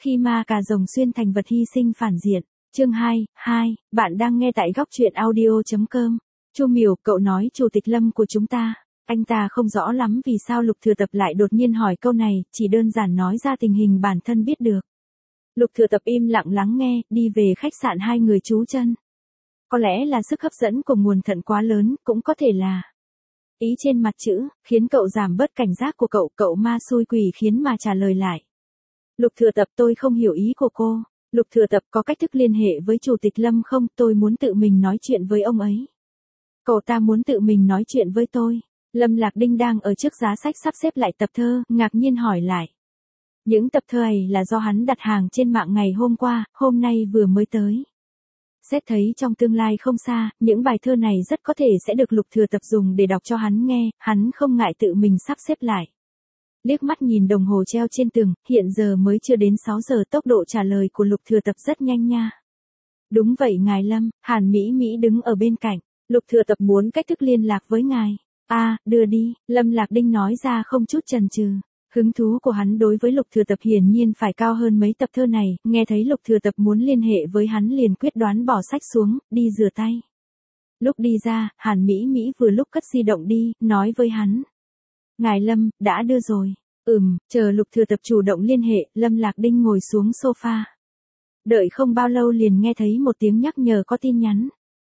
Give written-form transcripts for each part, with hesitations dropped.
Khi ma cà rồng xuyên thành vật hy sinh phản diện. Chương 2, bạn đang nghe tại góc truyện audio.com. Chu Miểu, cậu nói Chủ tịch Lâm của chúng ta. Anh ta không rõ lắm vì sao Lục Thừa Tập lại đột nhiên hỏi câu này, chỉ đơn giản nói ra tình hình bản thân biết được. Lục Thừa Tập im lặng lắng nghe, đi về khách sạn hai người trú chân. Có lẽ là sức hấp dẫn của nguồn thận quá lớn, cũng có thể là ý trên mặt chữ, khiến cậu giảm bớt cảnh giác của cậu ma xui quỷ khiến mà trả lời lại. Lục Thừa Tập, tôi không hiểu ý của cô. Lục Thừa Tập, có cách thức liên hệ với Chủ tịch Lâm không? Tôi muốn tự mình nói chuyện với ông ấy. Cậu ta muốn tự mình nói chuyện với tôi. Lâm Lạc Đinh đang ở trước giá sách sắp xếp lại tập thơ, ngạc nhiên hỏi lại. Những tập thơ ấy là do hắn đặt hàng trên mạng ngày hôm qua, hôm nay vừa mới tới. Xét thấy trong tương lai không xa, những bài thơ này rất có thể sẽ được Lục Thừa Tập dùng để đọc cho hắn nghe, hắn không ngại tự mình sắp xếp lại. Liếc mắt nhìn đồng hồ treo trên tường, hiện giờ mới chưa đến 6 giờ, tốc độ trả lời của Lục Thừa Tập rất nhanh nha. Đúng vậy ngài Lâm, Hàn Mỹ Mỹ đứng ở bên cạnh. Lục Thừa Tập muốn cách thức liên lạc với ngài. Đưa đi, Lâm Lạc Đinh nói ra không chút chần chừ. Hứng thú của hắn đối với Lục Thừa Tập hiển nhiên phải cao hơn mấy tập thơ này, nghe thấy Lục Thừa Tập muốn liên hệ với hắn liền quyết đoán bỏ sách xuống, đi rửa tay. Lúc đi ra, Hàn Mỹ Mỹ vừa lúc cất di động đi, nói với hắn. Ngài Lâm, đã đưa rồi. Chờ Lục Thừa Tập chủ động liên hệ, Lâm Lạc Đinh ngồi xuống sofa. Đợi không bao lâu liền nghe thấy một tiếng nhắc nhở có tin nhắn.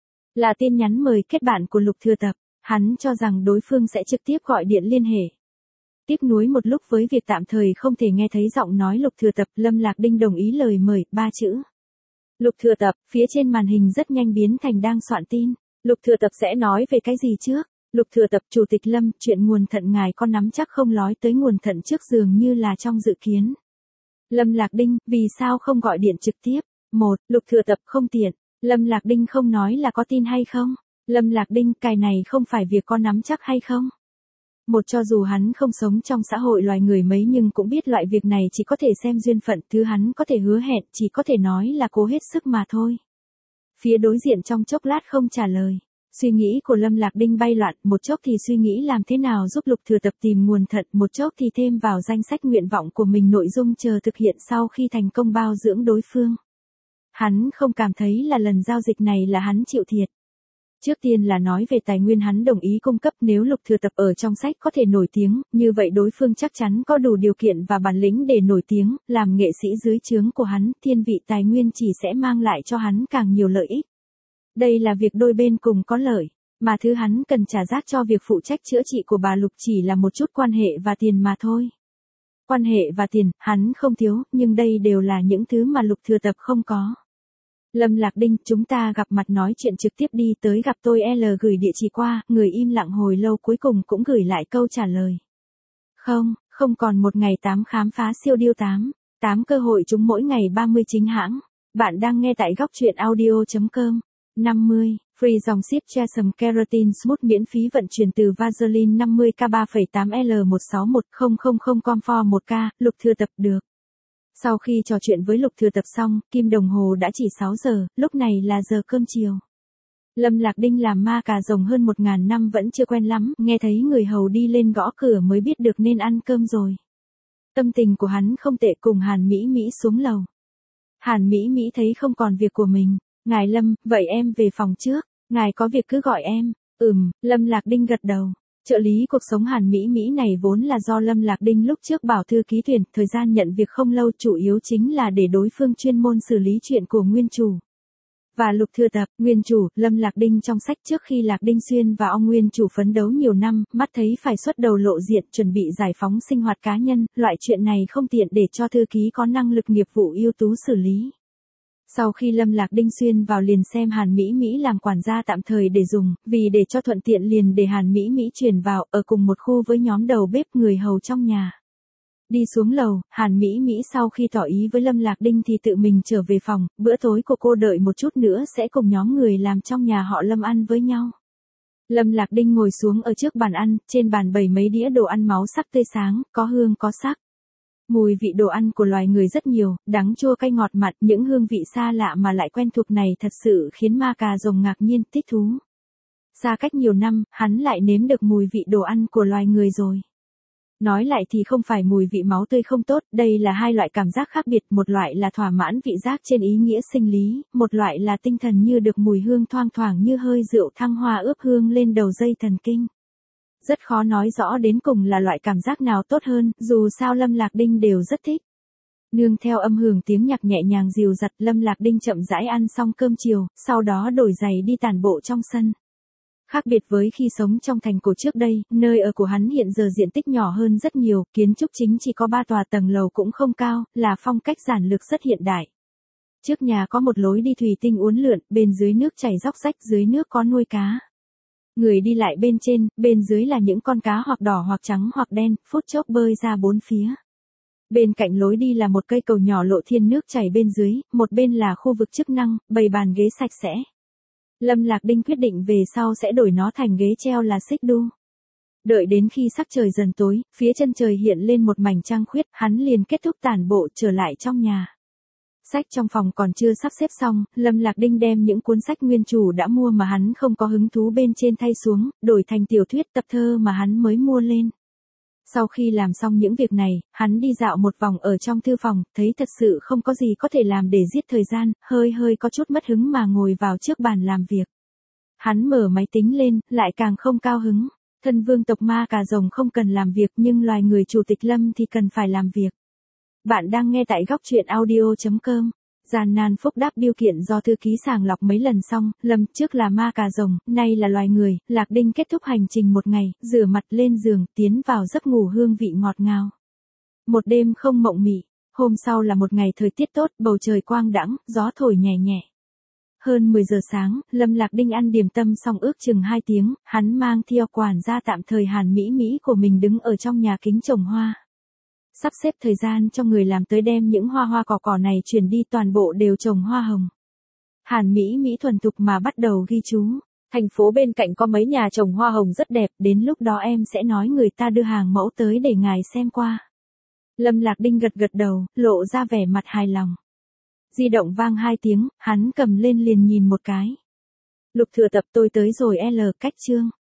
Là tin nhắn mời kết bạn của Lục Thừa Tập, hắn cho rằng đối phương sẽ trực tiếp gọi điện liên hệ. Tiếc nuối một lúc với việc tạm thời không thể nghe thấy giọng nói Lục Thừa Tập, Lâm Lạc Đinh đồng ý lời mời, 3 chữ. Lục Thừa Tập, phía trên màn hình rất nhanh biến thành đang soạn tin. Lục Thừa Tập sẽ nói về cái gì trước? Lục Thừa Tập, Chủ tịch Lâm, chuyện nguồn thận ngài có nắm chắc không? Nói tới nguồn thận trước dường như là trong dự kiến. Lâm Lạc Đinh, vì sao không gọi điện trực tiếp? Lục Thừa Tập, không tiện. Lâm Lạc Đinh không nói là có tin hay không? Lâm Lạc Đinh, cái này không phải việc có nắm chắc hay không? Cho dù hắn không sống trong xã hội loài người mấy nhưng cũng biết loại việc này chỉ có thể xem duyên phận, thứ hắn có thể hứa hẹn chỉ có thể nói là cố hết sức mà thôi. Phía đối diện trong chốc lát không trả lời. Suy nghĩ của Lâm Lạc Đinh bay loạn, một chốc thì suy nghĩ làm thế nào giúp Lục Thừa Tập tìm nguồn thận, một chốc thì thêm vào danh sách nguyện vọng của mình nội dung chờ thực hiện sau khi thành công bao dưỡng đối phương. Hắn không cảm thấy là lần giao dịch này là hắn chịu thiệt. Trước tiên là nói về tài nguyên hắn đồng ý cung cấp, nếu Lục Thừa Tập ở trong sách có thể nổi tiếng, như vậy đối phương chắc chắn có đủ điều kiện và bản lĩnh để nổi tiếng, làm nghệ sĩ dưới trướng của hắn, thiên vị tài nguyên chỉ sẽ mang lại cho hắn càng nhiều lợi ích. Đây là việc đôi bên cùng có lợi, mà thứ hắn cần trả giá cho việc phụ trách chữa trị của bà Lục chỉ là một chút quan hệ và tiền mà thôi. Quan hệ và tiền, hắn không thiếu, nhưng đây đều là những thứ mà Lục Thừa Tập không có. Lâm Lạc Đinh, chúng ta gặp mặt nói chuyện trực tiếp đi, tới gặp tôi. Gửi địa chỉ qua, người im lặng hồi lâu cuối cùng cũng gửi lại câu trả lời. Không còn một ngày 8 khám phá siêu điêu 8 cơ hội trúng mỗi ngày 30 chính hãng. Bạn đang nghe tại góc truyện audio.com. 50. Free dòng ship Chesum Keratin Smooth miễn phí vận chuyển từ Vaseline 50k 3,8L161000 Comfort 1k, Lục Thừa Tập được. Sau khi trò chuyện với Lục Thừa Tập xong, kim đồng hồ đã chỉ 6 giờ, lúc này là giờ cơm chiều. Lâm Lạc Đinh làm ma cà rồng hơn 1000 năm vẫn chưa quen lắm, nghe thấy người hầu đi lên gõ cửa mới biết được nên ăn cơm rồi. Tâm tình của hắn không tệ, cùng Hàn Mỹ Mỹ xuống lầu. Hàn Mỹ Mỹ thấy không còn việc của mình. Ngài Lâm, vậy em về phòng trước, ngài có việc cứ gọi em. Lâm Lạc Đinh gật đầu. Trợ lý cuộc sống Hàn Mỹ Mỹ này vốn là do Lâm Lạc Đinh lúc trước bảo thư ký tuyển, thời gian nhận việc không lâu, chủ yếu chính là để đối phương chuyên môn xử lý chuyện của nguyên chủ. Và Lục Thừa Tập, nguyên chủ, Lâm Lạc Đinh trong sách trước khi Lạc Đinh Xuyên và ông nguyên chủ phấn đấu nhiều năm, mắt thấy phải xuất đầu lộ diện, chuẩn bị giải phóng sinh hoạt cá nhân, loại chuyện này không tiện để cho thư ký có năng lực nghiệp vụ ưu tú xử lý. Sau khi Lâm Lạc Đinh xuyên vào liền xem Hàn Mỹ Mỹ làm quản gia tạm thời để dùng, vì để cho thuận tiện liền để Hàn Mỹ Mỹ chuyển vào, ở cùng một khu với nhóm đầu bếp người hầu trong nhà. Đi xuống lầu, Hàn Mỹ Mỹ sau khi tỏ ý với Lâm Lạc Đinh thì tự mình trở về phòng, bữa tối của cô đợi một chút nữa sẽ cùng nhóm người làm trong nhà họ Lâm ăn với nhau. Lâm Lạc Đinh ngồi xuống ở trước bàn ăn, trên bàn bày mấy đĩa đồ ăn máu sắc tươi sáng, có hương có sắc. Mùi vị đồ ăn của loài người rất nhiều, đắng chua cay ngọt mặn, những hương vị xa lạ mà lại quen thuộc này thật sự khiến ma cà rồng ngạc nhiên, thích thú. Xa cách nhiều năm, hắn lại nếm được mùi vị đồ ăn của loài người rồi. Nói lại thì không phải mùi vị máu tươi không tốt, đây là hai loại cảm giác khác biệt, một loại là thỏa mãn vị giác trên ý nghĩa sinh lý, một loại là tinh thần như được mùi hương thoang thoảng như hơi rượu thăng hoa ướp hương lên đầu dây thần kinh. Rất khó nói rõ đến cùng là loại cảm giác nào tốt hơn, dù sao Lâm Lạc Đinh đều rất thích. Nương theo âm hưởng tiếng nhạc nhẹ nhàng dịu dặt, Lâm Lạc Đinh chậm rãi ăn xong cơm chiều, sau đó đổi giày đi tản bộ trong sân. Khác biệt với khi sống trong thành cổ trước đây, nơi ở của hắn hiện giờ diện tích nhỏ hơn rất nhiều, kiến trúc chính chỉ có 3 tòa tầng lầu cũng không cao, là phong cách giản lược rất hiện đại. Trước nhà có một lối đi thủy tinh uốn lượn, bên dưới nước chảy róc rách, dưới nước có nuôi cá. Người đi lại bên dưới là những con cá hoặc đỏ hoặc trắng hoặc đen, phút chốc bơi ra bốn phía. Bên cạnh lối đi là một cây cầu nhỏ lộ thiên nước chảy bên dưới, một bên là khu vực chức năng, bày bàn ghế sạch sẽ. Lâm Lạc Đinh quyết định về sau sẽ đổi nó thành ghế treo là xích đu. Đợi đến khi sắc trời dần tối, phía chân trời hiện lên một mảnh trăng khuyết, hắn liền kết thúc tản bộ trở lại trong nhà. Sách trong phòng còn chưa sắp xếp xong, Lâm Lạc Đinh đem những cuốn sách nguyên chủ đã mua mà hắn không có hứng thú bên trên thay xuống, đổi thành tiểu thuyết tập thơ mà hắn mới mua lên. Sau khi làm xong những việc này, hắn đi dạo một vòng ở trong thư phòng, thấy thật sự không có gì có thể làm để giết thời gian, hơi có chút mất hứng mà ngồi vào trước bàn làm việc. Hắn mở máy tính lên, lại càng không cao hứng. Thân vương tộc ma cà rồng không cần làm việc nhưng loài người chủ tịch Lâm thì cần phải làm việc. Bạn đang nghe tại góc truyện audio.com. Gian nan phúc đáp biêu kiện do thư ký sàng lọc mấy lần xong, Lâm trước là ma cà rồng, nay là loài người, Lạc Đinh kết thúc hành trình một ngày, rửa mặt lên giường, tiến vào giấc ngủ hương vị ngọt ngào. Một đêm không mộng mị, hôm sau là một ngày thời tiết tốt, bầu trời quang đãng, gió thổi nhẹ nhẹ. Hơn 10 giờ sáng, Lâm Lạc Đinh ăn điểm tâm xong ước chừng 2 tiếng, hắn mang theo quản gia tạm thời Hàn Mỹ của mình đứng ở trong nhà kính trồng hoa. Sắp xếp thời gian cho người làm tới đem những hoa cỏ này chuyển đi, toàn bộ đều trồng hoa hồng. Hàn Mỹ thuần thục mà bắt đầu ghi chú. Thành phố bên cạnh có mấy nhà trồng hoa hồng rất đẹp, đến lúc đó em sẽ nói người ta đưa hàng mẫu tới để ngài xem qua. Lâm Lạc Đinh gật đầu, lộ ra vẻ mặt hài lòng. Di động vang 2 tiếng, hắn cầm lên liền nhìn một cái. Lục Thừa Tập tôi tới rồi cách chương.